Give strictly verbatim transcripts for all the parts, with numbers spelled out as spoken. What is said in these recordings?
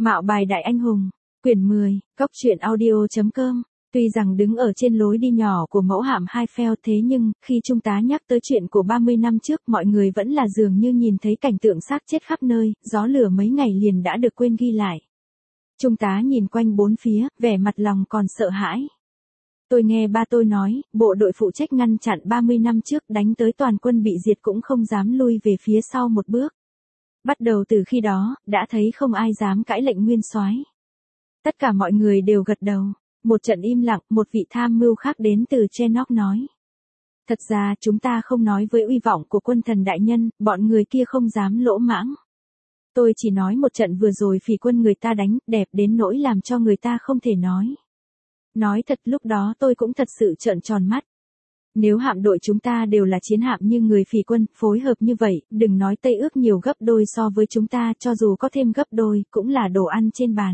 Mạo bài đại anh hùng, quyển mười, cóc truyện audio.com. Tuy rằng đứng ở trên lối đi nhỏ của mẫu hạm Highfield thế nhưng, khi trung tá nhắc tới chuyện của ba mươi năm trước, mọi người vẫn là dường như nhìn thấy cảnh tượng xác chết khắp nơi, gió lửa mấy ngày liền đã được quên ghi lại. Trung tá nhìn quanh bốn phía, vẻ mặt lòng còn sợ hãi. Tôi nghe ba tôi nói, bộ đội phụ trách ngăn chặn ba mươi năm trước đánh tới toàn quân bị diệt cũng không dám lui về phía sau một bước. Bắt đầu từ khi đó, đã thấy không ai dám cãi lệnh nguyên soái. Tất cả mọi người đều gật đầu. Một trận im lặng, một vị tham mưu khác đến từ Chenok nói. Thật ra chúng ta không nói với uy vọng của quân thần đại nhân, bọn người kia không dám lỗ mãng. Tôi chỉ nói một trận vừa rồi phỉ quân người ta đánh, đẹp đến nỗi làm cho người ta không thể nói. Nói thật lúc đó tôi cũng thật sự trợn tròn mắt. Nếu hạm đội chúng ta đều là chiến hạm như người phỉ quân, phối hợp như vậy, đừng nói Tây ước nhiều gấp đôi so với chúng ta, cho dù có thêm gấp đôi, cũng là đồ ăn trên bàn.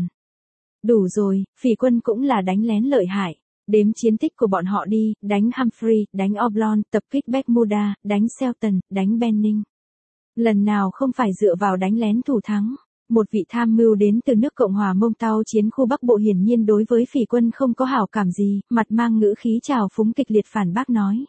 Đủ rồi, phỉ quân cũng là đánh lén lợi hại. Đếm chiến tích của bọn họ đi, đánh Humphrey, đánh Oblon, tập kích Bermuda, đánh Shelton, đánh Benning. Lần nào không phải dựa vào đánh lén thủ thắng. Một vị tham mưu đến từ nước Cộng hòa Mông Tao chiến khu Bắc Bộ hiển nhiên đối với phỉ quân không có hảo cảm gì, mặt mang ngữ khí trào phúng kịch liệt phản bác nói.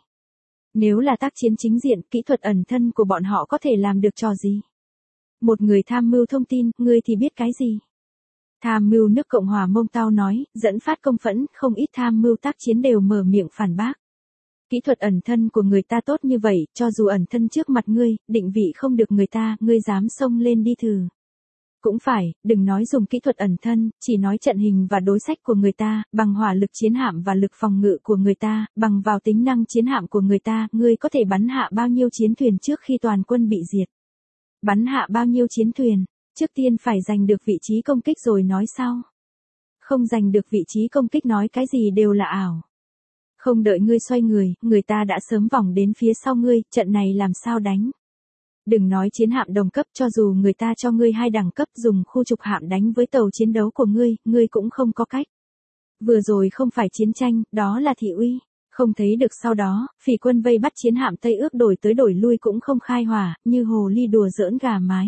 Nếu là tác chiến chính diện, kỹ thuật ẩn thân của bọn họ có thể làm được trò gì? Một người tham mưu thông tin, ngươi thì biết cái gì? Tham mưu nước Cộng hòa Mông Tao nói, dẫn phát công phẫn, không ít tham mưu tác chiến đều mở miệng phản bác. Kỹ thuật ẩn thân của người ta tốt như vậy, cho dù ẩn thân trước mặt ngươi, định vị không được người ta, ngươi dám xông lên đi thử. Cũng phải, đừng nói dùng kỹ thuật ẩn thân, chỉ nói trận hình và đối sách của người ta, bằng hỏa lực chiến hạm và lực phòng ngự của người ta, bằng vào tính năng chiến hạm của người ta, ngươi có thể bắn hạ bao nhiêu chiến thuyền trước khi toàn quân bị diệt. Bắn hạ bao nhiêu chiến thuyền, trước tiên phải giành được vị trí công kích rồi nói sau. Không giành được vị trí công kích nói cái gì đều là ảo. Không đợi ngươi xoay người, người ta đã sớm vòng đến phía sau ngươi, trận này làm sao đánh. Đừng nói chiến hạm đồng cấp, cho dù người ta cho ngươi hai đẳng cấp dùng khu trục hạm đánh với tàu chiến đấu của ngươi, ngươi cũng không có cách. Vừa rồi không phải chiến tranh, đó là thị uy. Không thấy được sau đó, phỉ quân vây bắt chiến hạm Tây ước đổi tới đổi lui cũng không khai hỏa, như hồ ly đùa giỡn gà mái.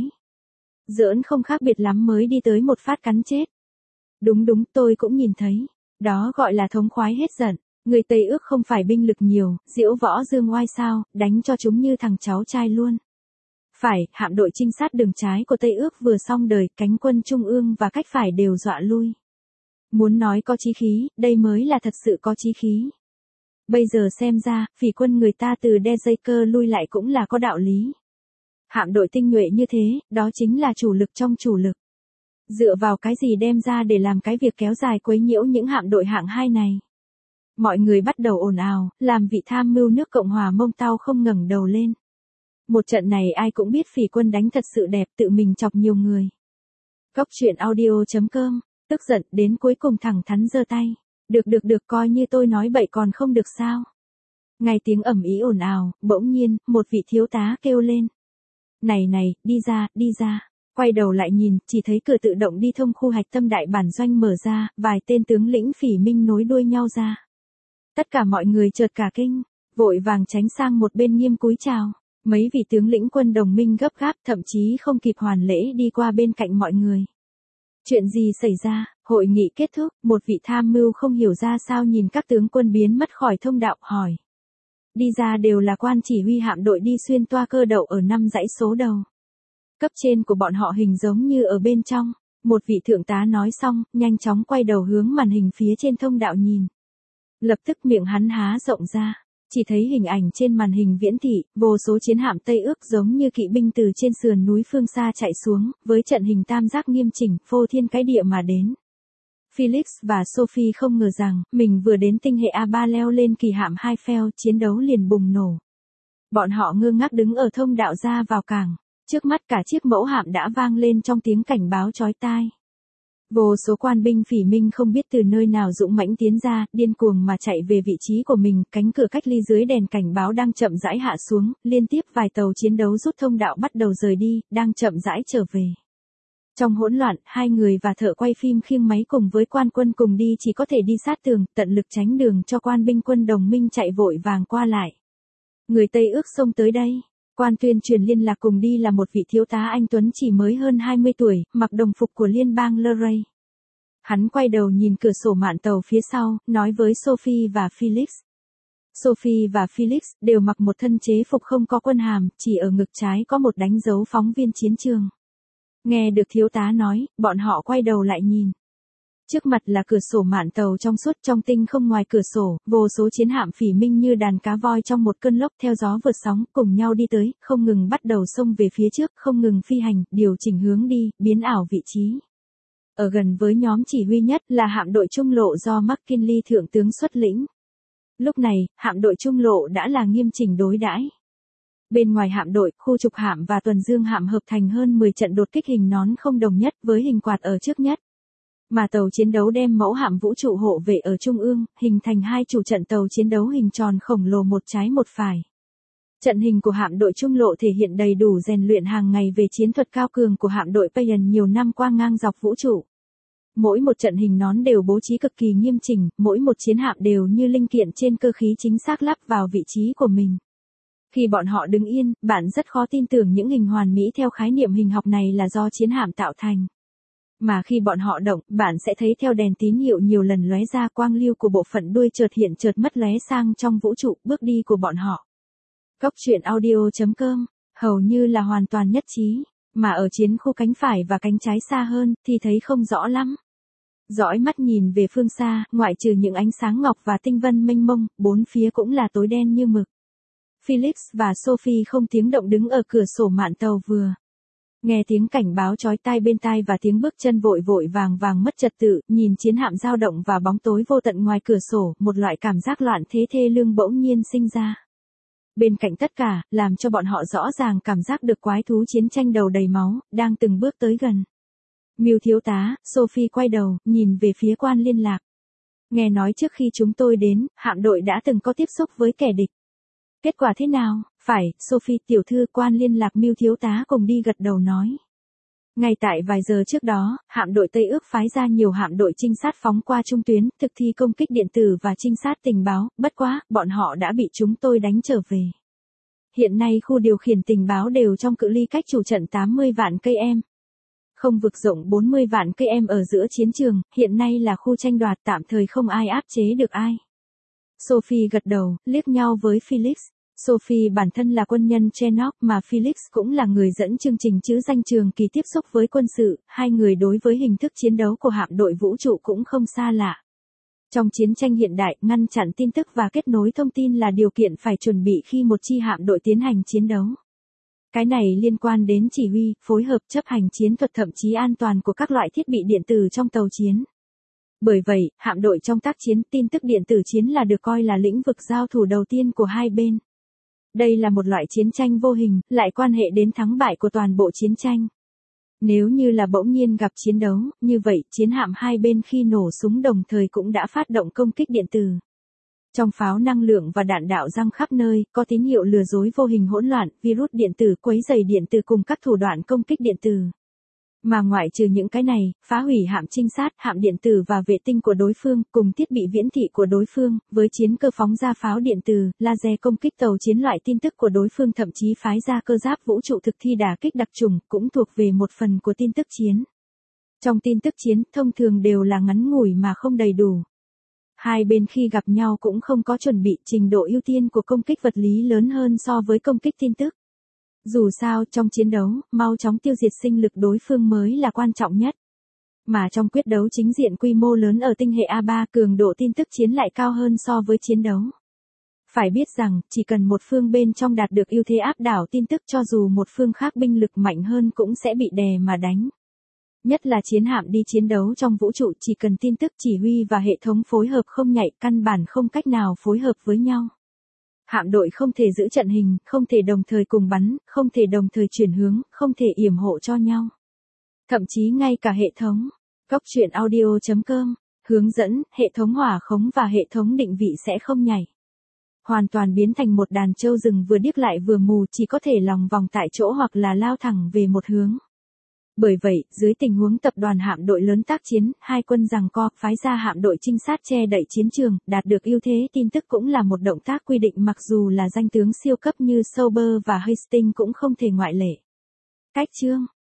Giỡn không khác biệt lắm mới đi tới một phát cắn chết. Đúng đúng, tôi cũng nhìn thấy. Đó gọi là thống khoái hết giận. Người Tây ước không phải binh lực nhiều, diễu võ dương oai sao, đánh cho chúng như thằng cháu trai luôn. Phải, hạm đội trinh sát đường trái của Tây ước vừa xong đời, cánh quân trung ương và cách phải đều dọa lui. Muốn nói có chí khí, đây mới là thật sự có chí khí. Bây giờ xem ra, phỉ quân người ta từ Dejaker lui lại cũng là có đạo lý. Hạm đội tinh nhuệ như thế, đó chính là chủ lực trong chủ lực. Dựa vào cái gì đem ra để làm cái việc kéo dài quấy nhiễu những hạm đội hạng hai này. Mọi người bắt đầu ồn ào, làm vị tham mưu nước Cộng hòa Mông Tao không ngẩng đầu lên. Một trận này ai cũng biết phỉ quân đánh thật sự đẹp, tự mình chọc nhiều người. Cóc truyện audio.com, tức giận đến cuối cùng thẳng thắn giơ tay. Được được được, coi như tôi nói bậy còn không được sao. Ngay tiếng ầm ĩ ồn ào, bỗng nhiên, một vị thiếu tá kêu lên. Này này, đi ra, đi ra. Quay đầu lại nhìn, chỉ thấy cửa tự động đi thông khu hạch tâm đại bản doanh mở ra, vài tên tướng lĩnh phỉ minh nối đuôi nhau ra. Tất cả mọi người chợt cả kinh, vội vàng tránh sang một bên nghiêm cúi chào. Mấy vị tướng lĩnh quân đồng minh gấp gáp, thậm chí không kịp hoàn lễ đi qua bên cạnh mọi người. Chuyện gì xảy ra? Hội nghị kết thúc, một vị tham mưu không hiểu ra sao nhìn các tướng quân biến mất khỏi thông đạo, hỏi. Đi ra đều là quan chỉ huy hạm đội đi xuyên toa cơ đậu ở năm dãy số đầu. Cấp trên của bọn họ hình giống như ở bên trong. Một vị thượng tá nói xong, nhanh chóng quay đầu hướng màn hình phía trên thông đạo nhìn. Lập tức miệng hắn há rộng ra. Chỉ thấy hình ảnh trên màn hình viễn thị, vô số chiến hạm Tây ước giống như kỵ binh từ trên sườn núi phương xa chạy xuống, với trận hình tam giác nghiêm chỉnh, phô thiên cái địa mà đến. Felix và Sophie không ngờ rằng, mình vừa đến tinh hệ a ba leo lên kỳ hạm Highfield, chiến đấu liền bùng nổ. Bọn họ ngơ ngác đứng ở thông đạo ra vào cảng, trước mắt cả chiếc mẫu hạm đã vang lên trong tiếng cảnh báo chói tai. Vô số quan binh phỉ minh không biết từ nơi nào dũng mãnh tiến ra, điên cuồng mà chạy về vị trí của mình, cánh cửa cách ly dưới đèn cảnh báo đang chậm rãi hạ xuống, liên tiếp vài tàu chiến đấu rút thông đạo bắt đầu rời đi, đang chậm rãi trở về. Trong hỗn loạn, hai người và thợ quay phim khiêng máy cùng với quan quân cùng đi chỉ có thể đi sát tường, tận lực tránh đường cho quan binh quân đồng minh chạy vội vàng qua lại. Người Tây ước xông tới đây. Quan tuyên truyền liên lạc cùng đi là một vị thiếu tá anh tuấn chỉ mới hơn hai mươi tuổi, mặc đồng phục của liên bang Luray. Hắn quay đầu nhìn cửa sổ mạn tàu phía sau, nói với Sophie và Felix. Sophie và Felix đều mặc một thân chế phục không có quân hàm, chỉ ở ngực trái có một đánh dấu phóng viên chiến trường. Nghe được thiếu tá nói, bọn họ quay đầu lại nhìn. Trước mặt là cửa sổ mạn tàu trong suốt, trong tinh không ngoài cửa sổ, vô số chiến hạm phỉ minh như đàn cá voi trong một cơn lốc theo gió vượt sóng, cùng nhau đi tới, không ngừng bắt đầu xông về phía trước, không ngừng phi hành, điều chỉnh hướng đi, biến ảo vị trí. Ở gần với nhóm chỉ huy nhất là hạm đội trung lộ do McKinley thượng tướng xuất lĩnh. Lúc này, hạm đội trung lộ đã là nghiêm chỉnh đối đãi. Bên ngoài hạm đội, khu trục hạm và tuần dương hạm hợp thành hơn mười trận đột kích hình nón không đồng nhất với hình quạt ở trước nhất. Mà tàu chiến đấu đem mẫu hạm vũ trụ hộ vệ ở trung ương, hình thành hai chủ trận tàu chiến đấu hình tròn khổng lồ một trái một phải. Trận hình của hạm đội trung lộ thể hiện đầy đủ rèn luyện hàng ngày về chiến thuật cao cường của hạm đội Payan nhiều năm qua ngang dọc vũ trụ. Mỗi một trận hình nón đều bố trí cực kỳ nghiêm chỉnh, mỗi một chiến hạm đều như linh kiện trên cơ khí chính xác lắp vào vị trí của mình. Khi bọn họ đứng yên, bạn rất khó tin tưởng những hình hoàn mỹ theo khái niệm hình học này là do chiến hạm tạo thành. Mà khi bọn họ động, bạn sẽ thấy theo đèn tín hiệu nhiều lần lóe ra quang lưu của bộ phận đuôi chợt hiện chợt mất lóe sang trong vũ trụ, bước đi của bọn họ. Góc truyện audio chấm com, hầu như là hoàn toàn nhất trí, mà ở chiến khu cánh phải và cánh trái xa hơn, thì thấy không rõ lắm. Dõi mắt nhìn về phương xa, ngoại trừ những ánh sáng ngọc và tinh vân mênh mông, bốn phía cũng là tối đen như mực. Felix và Sophie không tiếng động đứng ở cửa sổ mạn tàu vừa. Nghe tiếng cảnh báo chói tai bên tai và tiếng bước chân vội vội vàng vàng mất trật tự, nhìn chiến hạm dao động và bóng tối vô tận ngoài cửa sổ, một loại cảm giác loạn thế thê lương bỗng nhiên sinh ra. Bên cạnh tất cả, làm cho bọn họ rõ ràng cảm giác được quái thú chiến tranh đầu đầy máu, đang từng bước tới gần. Mưu thiếu tá, Sophie quay đầu, nhìn về phía quan liên lạc. Nghe nói trước khi chúng tôi đến, hạm đội đã từng có tiếp xúc với kẻ địch. Kết quả thế nào? Phải, Sophie tiểu thư, quan liên lạc Mưu thiếu tá cùng đi gật đầu nói. Ngay tại vài giờ trước đó, hạm đội Tây Ước phái ra nhiều hạm đội trinh sát phóng qua trung tuyến, thực thi công kích điện tử và trinh sát tình báo, bất quá, bọn họ đã bị chúng tôi đánh trở về. Hiện nay khu điều khiển tình báo đều trong cự ly cách chủ trận tám mươi vạn cây em. Không vực rộng bốn mươi vạn cây em ở giữa chiến trường, hiện nay là khu tranh đoạt, tạm thời không ai áp chế được ai. Sophie gật đầu, liếc nhau với Felix. Sophie bản thân là quân nhân Chenock mà Felix cũng là người dẫn chương trình chữ danh trường kỳ tiếp xúc với quân sự, hai người đối với hình thức chiến đấu của hạm đội vũ trụ cũng không xa lạ. Trong chiến tranh hiện đại, ngăn chặn tin tức và kết nối thông tin là điều kiện phải chuẩn bị khi một chi hạm đội tiến hành chiến đấu. Cái này liên quan đến chỉ huy, phối hợp, chấp hành chiến thuật, thậm chí an toàn của các loại thiết bị điện tử trong tàu chiến. Bởi vậy, hạm đội trong tác chiến, tin tức điện tử chiến là được coi là lĩnh vực giao thủ đầu tiên của hai bên. Đây là một loại chiến tranh vô hình, lại quan hệ đến thắng bại của toàn bộ chiến tranh. Nếu như là bỗng nhiên gặp chiến đấu, như vậy, chiến hạm hai bên khi nổ súng đồng thời cũng đã phát động công kích điện tử. Trong pháo năng lượng và đạn đạo răng khắp nơi, có tín hiệu lừa dối vô hình hỗn loạn, virus điện tử quấy rầy điện tử cùng các thủ đoạn công kích điện tử. Mà ngoại trừ những cái này, phá hủy hạm trinh sát, hạm điện tử và vệ tinh của đối phương, cùng thiết bị viễn thị của đối phương, với chiến cơ phóng ra pháo điện tử, laser công kích tàu chiến, loại tin tức của đối phương, thậm chí phái ra cơ giáp vũ trụ thực thi đả kích đặc trùng, cũng thuộc về một phần của tin tức chiến. Trong tin tức chiến, thông thường đều là ngắn ngủi mà không đầy đủ. Hai bên khi gặp nhau cũng không có chuẩn bị, trình độ ưu tiên của công kích vật lý lớn hơn so với công kích tin tức. Dù sao, trong chiến đấu, mau chóng tiêu diệt sinh lực đối phương mới là quan trọng nhất. Mà trong quyết đấu chính diện quy mô lớn ở tinh hệ A ba, cường độ tin tức chiến lại cao hơn so với chiến đấu. Phải biết rằng, chỉ cần một phương bên trong đạt được ưu thế áp đảo tin tức, cho dù một phương khác binh lực mạnh hơn cũng sẽ bị đè mà đánh. Nhất là chiến hạm đi chiến đấu trong vũ trụ, chỉ cần tin tức chỉ huy và hệ thống phối hợp không nhạy, căn bản không cách nào phối hợp với nhau. Hạm đội không thể giữ trận hình, không thể đồng thời cùng bắn, không thể đồng thời chuyển hướng, không thể yểm hộ cho nhau. Thậm chí ngay cả hệ thống, góc truyện audio chấm com, hướng dẫn, hệ thống hỏa khống và hệ thống định vị sẽ không nhảy. Hoàn toàn biến thành một đàn trâu rừng vừa điếc lại vừa mù, chỉ có thể lòng vòng tại chỗ hoặc là lao thẳng về một hướng. Bởi vậy, dưới tình huống tập đoàn hạm đội lớn tác chiến, hai quân giằng co, phái ra hạm đội trinh sát che đậy chiến trường, đạt được ưu thế tin tức cũng là một động tác quy định mặc dù là danh tướng siêu cấp như Sauber và Hastings cũng không thể ngoại lệ. Cách chương